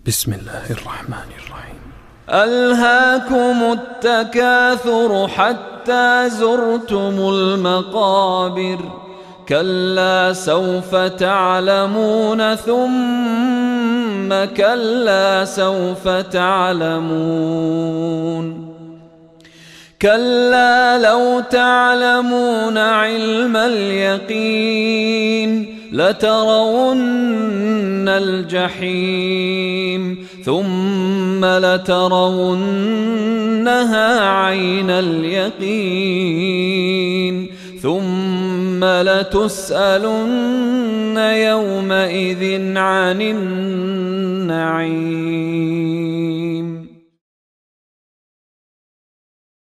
بسم الله الرحمن الرحيم. ألهاكم التكاثر حتى زرتم المقابر، كلا سوف تعلمون ثم كلا سوف تعلمون، كلا لو تعلمون علم اليقين لترون الجحيم ثم لترونها عين اليقين ثم لتسألن يومئذ عن النعيم.